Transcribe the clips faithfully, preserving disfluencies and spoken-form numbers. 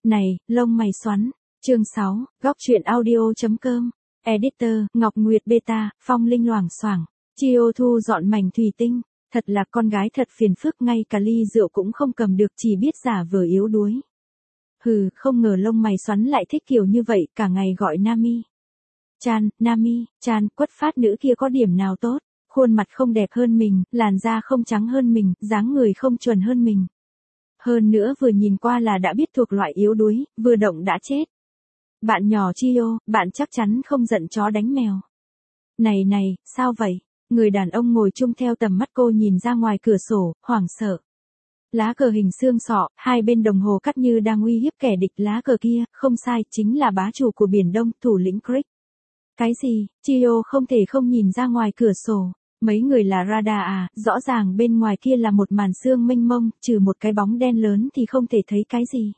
Này, lông mày xoắn. Chương sáu, góc truyện audio.com. Editor, Ngọc Nguyệt Beta, Phong Linh loảng xoảng. Chio thu dọn mảnh thủy tinh. Thật là con gái thật phiền phức, ngay cả ly rượu cũng không cầm được, chỉ biết giả vờ yếu đuối. Hừ, không ngờ lông mày xoắn lại thích kiểu như vậy, cả ngày gọi Nami. Chan, Nami, Chan, quất phát nữ kia có điểm nào tốt? Khuôn mặt không đẹp hơn mình, làn da không trắng hơn mình, dáng người không chuẩn hơn mình. Hơn nữa vừa nhìn qua là đã biết thuộc loại yếu đuối, vừa động đã chết. Bạn nhỏ Chio, bạn chắc chắn không giận chó đánh mèo. Này này, sao vậy? Người đàn ông ngồi chung theo tầm mắt cô nhìn ra ngoài cửa sổ, hoảng sợ. Lá cờ hình xương sọ, hai bên đồng hồ cắt như đang uy hiếp kẻ địch. Lá cờ kia, không sai, chính là bá chủ của Biển Đông, thủ lĩnh Crick. Cái gì? Chio không thể không nhìn ra ngoài cửa sổ. Mấy người là radar à, rõ ràng bên ngoài kia là một màn sương mênh mông, trừ một cái bóng đen lớn thì không thể thấy cái gì.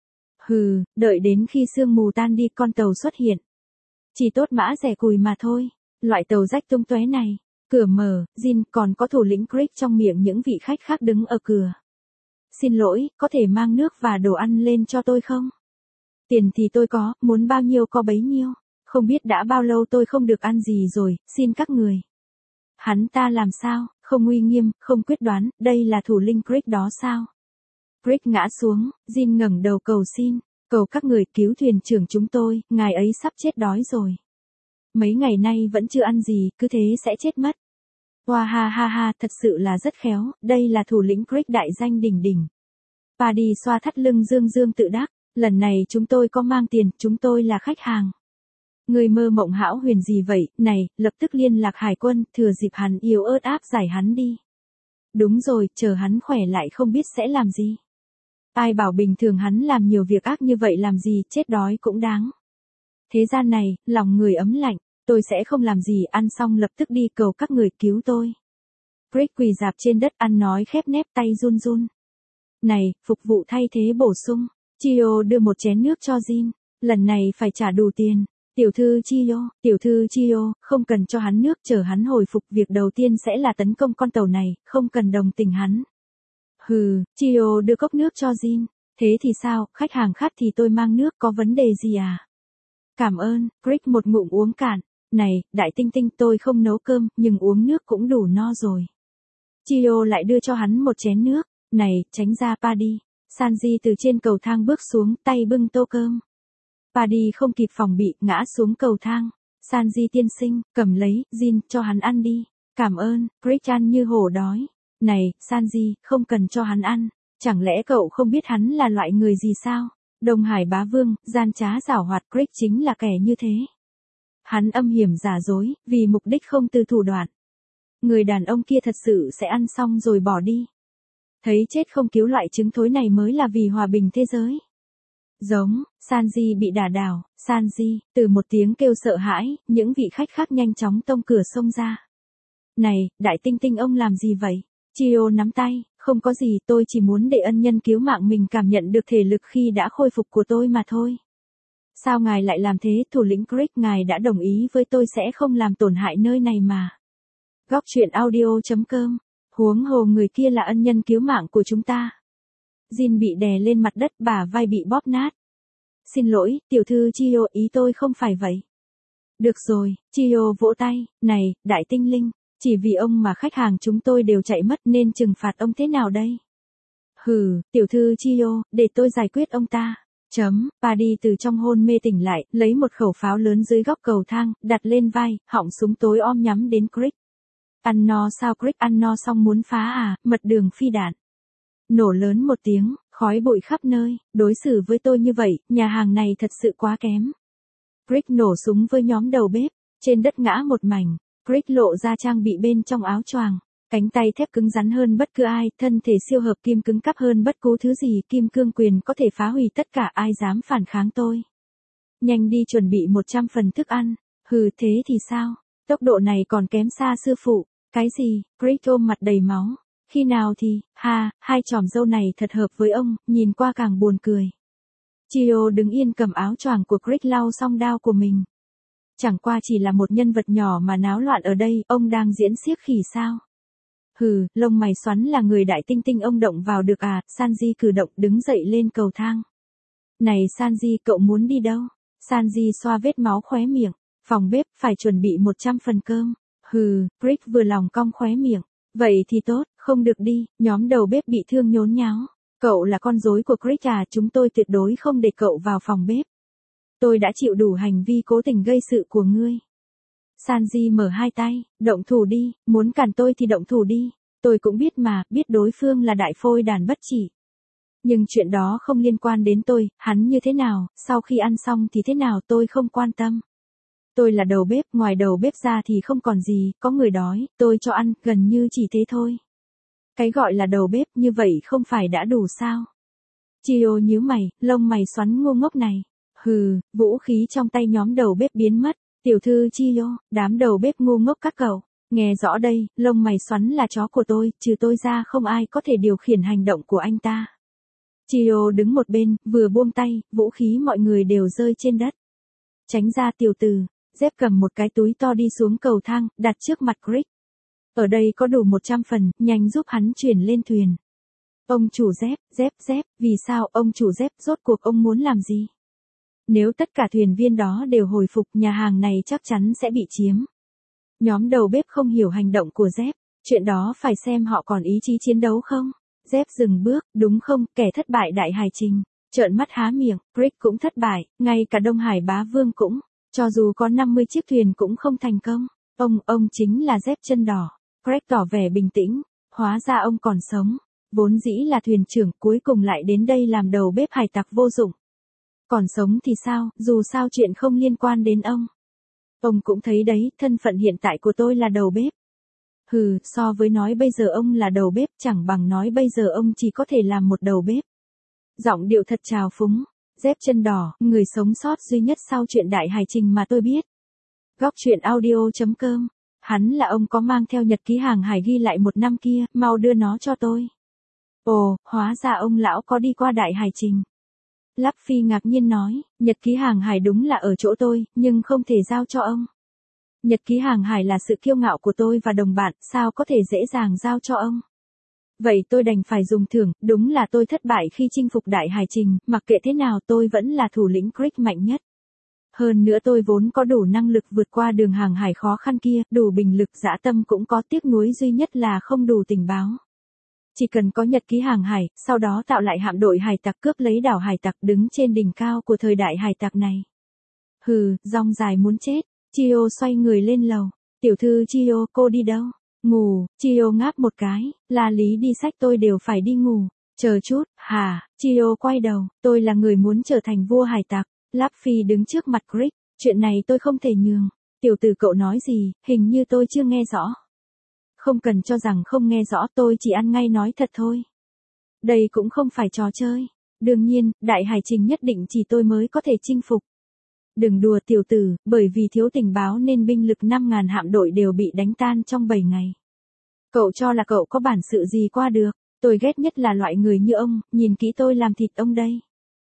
Hừ, đợi đến khi sương mù tan đi con tàu xuất hiện. Chỉ tốt mã rẻ cùi mà thôi, loại tàu rách tung tóe này. Cửa mở, Jin, còn có thủ lĩnh Crick trong miệng những vị khách khác đứng ở cửa. Xin lỗi, có thể mang nước và đồ ăn lên cho tôi không? Tiền thì tôi có, muốn bao nhiêu có bấy nhiêu. Không biết đã bao lâu tôi không được ăn gì rồi, xin các người. Hắn ta làm sao, không uy nghiêm, không quyết đoán, đây là thủ lĩnh Crick đó sao? Crick ngã xuống, Jin ngẩng đầu cầu xin, cầu các người cứu thuyền trưởng chúng tôi, ngài ấy sắp chết đói rồi. Mấy ngày nay vẫn chưa ăn gì, cứ thế sẽ chết mất. Hoa ha ha ha, thật sự là rất khéo, đây là thủ lĩnh Crick đại danh đỉnh đỉnh. Paddy xoa thắt lưng dương dương tự đắc, lần này chúng tôi có mang tiền, chúng tôi là khách hàng. Người mơ mộng hão huyền gì vậy, này, lập tức liên lạc hải quân, thừa dịp hắn yếu ớt áp giải hắn đi. Đúng rồi, chờ hắn khỏe lại không biết sẽ làm gì. Ai bảo bình thường hắn làm nhiều việc ác như vậy làm gì, chết đói cũng đáng. Thế gian này, lòng người ấm lạnh, tôi sẽ không làm gì, ăn xong lập tức đi cầu các người cứu tôi. Crick quỳ dạp trên đất ăn nói khép nép, tay run run. Này, phục vụ thay thế bổ sung. Chio đưa một chén nước cho Jin, lần này phải trả đủ tiền. Tiểu thư Chio, tiểu thư Chio, không cần cho hắn nước, chờ hắn hồi phục, việc đầu tiên sẽ là tấn công con tàu này, không cần đồng tình hắn. Hừ, Chio đưa cốc nước cho Jin, thế thì sao, khách hàng khát thì tôi mang nước, có vấn đề gì à? Cảm ơn, Crick một ngụm uống cạn, này, đại tinh tinh, tôi không nấu cơm, nhưng uống nước cũng đủ no rồi. Chio lại đưa cho hắn một chén nước, này, tránh ra Paddy. Sanji từ trên cầu thang bước xuống, tay bưng tô cơm. Paddy không kịp phòng bị, ngã xuống cầu thang. Sanji tiên sinh, cầm lấy, Jin, cho hắn ăn đi. Cảm ơn, Crick ăn như hổ đói. Này, Sanji, không cần cho hắn ăn. Chẳng lẽ cậu không biết hắn là loại người gì sao? Đông Hải bá vương, gian trá giảo hoạt, Crick chính là kẻ như thế. Hắn âm hiểm giả dối, vì mục đích không từ thủ đoạn. Người đàn ông kia thật sự sẽ ăn xong rồi bỏ đi. Thấy chết không cứu loại trứng thối này mới là vì hòa bình thế giới. Giống, Sanji bị đả đảo, Sanji, từ một tiếng kêu sợ hãi, những vị khách khác nhanh chóng tông cửa xông ra. Này, đại tinh tinh ông làm gì vậy? Chio nắm tay, không có gì, tôi chỉ muốn để ân nhân cứu mạng mình cảm nhận được thể lực khi đã khôi phục của tôi mà thôi. Sao ngài lại làm thế, thủ lĩnh Crick, ngài đã đồng ý với tôi sẽ không làm tổn hại nơi này mà. Góc truyện audio.com, huống hồ người kia là ân nhân cứu mạng của chúng ta. Jin bị đè lên mặt đất, bả vai bị bóp nát. Xin lỗi, tiểu thư Chio, ý tôi không phải vậy. Được rồi, Chio vỗ tay, này, đại tinh linh, chỉ vì ông mà khách hàng chúng tôi đều chạy mất nên trừng phạt ông thế nào đây? Hừ, tiểu thư Chio, để tôi giải quyết ông ta. Chấm, Paddy từ trong hôn mê tỉnh lại, lấy một khẩu pháo lớn dưới góc cầu thang, đặt lên vai, họng súng tối om nhắm đến Crick. Ăn no sao Crick, ăn no xong muốn phá à, mật đường phi đạn. Nổ lớn một tiếng, khói bụi khắp nơi, đối xử với tôi như vậy, nhà hàng này thật sự quá kém. Crick nổ súng với nhóm đầu bếp, trên đất ngã một mảnh, Crick lộ ra trang bị bên trong áo choàng, cánh tay thép cứng rắn hơn bất cứ ai, thân thể siêu hợp kim cứng cáp hơn bất cứ thứ gì, kim cương quyền có thể phá hủy tất cả, ai dám phản kháng tôi. Nhanh đi chuẩn bị một trăm phần thức ăn, hừ thế thì sao, tốc độ này còn kém xa sư phụ, cái gì, Crick ôm mặt đầy máu. Khi nào thì, ha, hai chòm râu này thật hợp với ông, nhìn qua càng buồn cười. Chio đứng yên cầm áo choàng của Crick lau xong đao của mình. Chẳng qua chỉ là một nhân vật nhỏ mà náo loạn ở đây, ông đang diễn xiếc khỉ sao? Hừ, lông mày xoắn là người đại tinh tinh ông động vào được à, Sanji cử động đứng dậy lên cầu thang. Này Sanji, cậu muốn đi đâu? Sanji xoa vết máu khóe miệng. Phòng bếp, phải chuẩn bị một trăm phần cơm. Hừ, Brick vừa lòng cong khóe miệng. Vậy thì tốt, không được đi, nhóm đầu bếp bị thương nhốn nháo. Cậu là con rối của Brick à, chúng tôi tuyệt đối không để cậu vào phòng bếp. Tôi đã chịu đủ hành vi cố tình gây sự của ngươi. Sanji mở hai tay, động thủ đi, muốn cản tôi thì động thủ đi. Tôi cũng biết mà, biết đối phương là đại phôi đàn bất chỉ. Nhưng chuyện đó không liên quan đến tôi, hắn như thế nào, sau khi ăn xong thì thế nào tôi không quan tâm. Tôi là đầu bếp, ngoài đầu bếp ra thì không còn gì, có người đói, tôi cho ăn, gần như chỉ thế thôi. Cái gọi là đầu bếp như vậy không phải đã đủ sao? Chio nhíu mày, lông mày xoắn ngu ngốc này. Hừ, vũ khí trong tay nhóm đầu bếp biến mất. Tiểu thư Chio, đám đầu bếp ngu ngốc các cậu. Nghe rõ đây, lông mày xoắn là chó của tôi, trừ tôi ra không ai có thể điều khiển hành động của anh ta. Chio đứng một bên, vừa buông tay, vũ khí mọi người đều rơi trên đất. Tránh ra tiểu tử, Dép cầm một cái túi to đi xuống cầu thang, đặt trước mặt Crick. Ở đây có đủ một trăm phần, nhanh giúp hắn chuyển lên thuyền. Ông chủ Dép, Dép, Dép, vì sao ông chủ Dép rốt cuộc ông muốn làm gì? Nếu tất cả thuyền viên đó đều hồi phục, nhà hàng này chắc chắn sẽ bị chiếm. Nhóm đầu bếp không hiểu hành động của Dép, chuyện đó phải xem họ còn ý chí chiến đấu không? Dép dừng bước, đúng không, kẻ thất bại đại hải trình. Trợn mắt há miệng, Crick cũng thất bại, ngay cả Đông Hải bá vương cũng. Cho dù có năm mươi chiếc thuyền cũng không thành công. Ông, ông chính là Dép chân đỏ. Crick tỏ vẻ bình tĩnh. Hóa ra ông còn sống. Vốn dĩ là thuyền trưởng, cuối cùng lại đến đây làm đầu bếp hải tặc vô dụng. Còn sống thì sao, dù sao chuyện không liên quan đến ông. Ông cũng thấy đấy, thân phận hiện tại của tôi là đầu bếp. Hừ, so với nói bây giờ ông là đầu bếp chẳng bằng nói bây giờ ông chỉ có thể làm một đầu bếp. Giọng điệu thật trào phúng. Dép chân đỏ, người sống sót duy nhất sau chuyện đại hải trình mà tôi biết. Góc truyện audio chấm com. Hắn là ông có mang theo nhật ký hàng hải ghi lại một năm kia, mau đưa nó cho tôi. Ồ, hóa ra ông lão có đi qua đại hải trình. Luffy ngạc nhiên nói, nhật ký hàng hải đúng là ở chỗ tôi, nhưng không thể giao cho ông. Nhật ký hàng hải là sự kiêu ngạo của tôi và đồng bạn, sao có thể dễ dàng giao cho ông. Vậy tôi đành phải dùng thưởng, đúng là tôi thất bại khi chinh phục đại hải trình, mặc kệ thế nào tôi vẫn là thủ lĩnh Crick mạnh nhất. Hơn nữa tôi vốn có đủ năng lực vượt qua đường hàng hải khó khăn kia, đủ bình lực dã tâm cũng có, tiếc nuối duy nhất là không đủ tình báo. Chỉ cần có nhật ký hàng hải, sau đó tạo lại hạm đội hải tặc cướp lấy đảo hải tặc đứng trên đỉnh cao của thời đại hải tặc này. Hừ, rong dài muốn chết. Chio xoay người lên lầu. Tiểu thư Chio, cô đi đâu? Ngủ. Chio ngáp một cái, là lý đi sách tôi đều phải đi ngủ. Chờ chút, hả? Chio quay đầu, tôi là người muốn trở thành vua hải tặc. Luffy đứng trước mặt Crick, chuyện này tôi không thể nhường. Tiểu tử cậu nói gì, hình như tôi chưa nghe rõ. Không cần cho rằng không nghe rõ, tôi chỉ ăn ngay nói thật thôi. Đây cũng không phải trò chơi. Đương nhiên, đại hải trình nhất định chỉ tôi mới có thể chinh phục. Đừng đùa tiểu tử, bởi vì thiếu tình báo nên binh lực năm ngàn hạm đội đều bị đánh tan trong bảy ngày. Cậu cho là cậu có bản sự gì qua được, tôi ghét nhất là loại người như ông, nhìn kỹ tôi làm thịt ông đây.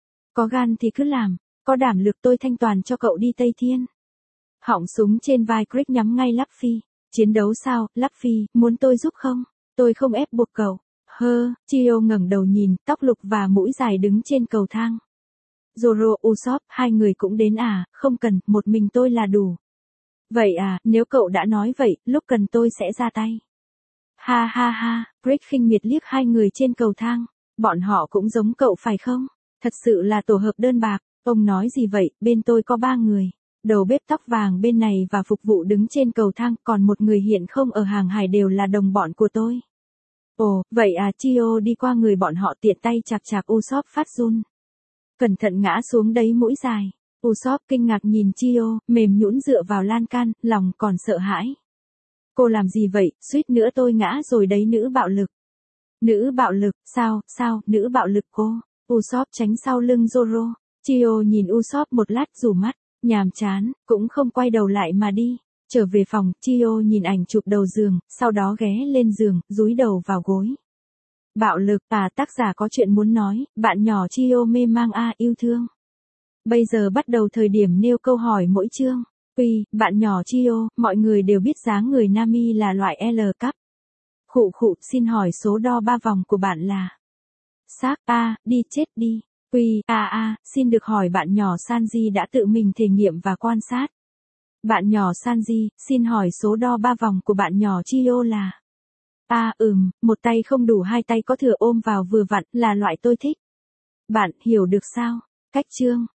Có gan thì cứ làm, có đảm lực tôi thanh toàn cho cậu đi Tây Thiên. Họng súng trên vai Crick nhắm ngay Luffy. Chiến đấu sao, Luffy, muốn tôi giúp không? Tôi không ép buộc cậu. Hơ, Chio ngẩng đầu nhìn, tóc lục và mũi dài đứng trên cầu thang. Zoro, Usopp, hai người cũng đến à, không cần, một mình tôi là đủ. Vậy à, nếu cậu đã nói vậy, lúc cần tôi sẽ ra tay. Ha ha ha, Crick khinh miệt liếc hai người trên cầu thang. Bọn họ cũng giống cậu phải không? Thật sự là tổ hợp đơn bạc. Ông nói gì vậy, bên tôi có ba người. Đầu bếp tóc vàng bên này và phục vụ đứng trên cầu thang, còn một người hiện không ở hàng hải đều là đồng bọn của tôi. Ồ, vậy à, Chio đi qua người bọn họ tiện tay chạc chạc Usopp phát run. Cẩn thận ngã xuống đấy mũi dài. Usopp kinh ngạc nhìn Chio, mềm nhũn dựa vào lan can, lòng còn sợ hãi. Cô làm gì vậy, suýt nữa tôi ngã rồi đấy, nữ bạo lực. Nữ bạo lực, sao, sao, nữ bạo lực cô. Usopp tránh sau lưng Zoro. Chio nhìn Usopp một lát rủ mắt. Nhàm chán, cũng không quay đầu lại mà đi. Trở về phòng, Chio nhìn ảnh chụp đầu giường, sau đó ghé lên giường, dúi đầu vào gối. Bạo lực, à, tác giả có chuyện muốn nói, bạn nhỏ Chio mê mang a yêu thương. Bây giờ bắt đầu thời điểm nêu câu hỏi mỗi chương. Uy, bạn nhỏ Chio, mọi người đều biết dáng người Nami là loại L cấp. Khụ khụ, xin hỏi số đo ba vòng của bạn là? Xác, a, đi chết đi. Quy, a a, xin được hỏi bạn nhỏ Sanji đã tự mình thể nghiệm và quan sát. Bạn nhỏ Sanji, xin hỏi số đo ba vòng của bạn nhỏ Chio là? A à, ừm, một tay không đủ hai tay có thừa ôm vào vừa vặn là loại tôi thích. Bạn hiểu được sao? Cách chương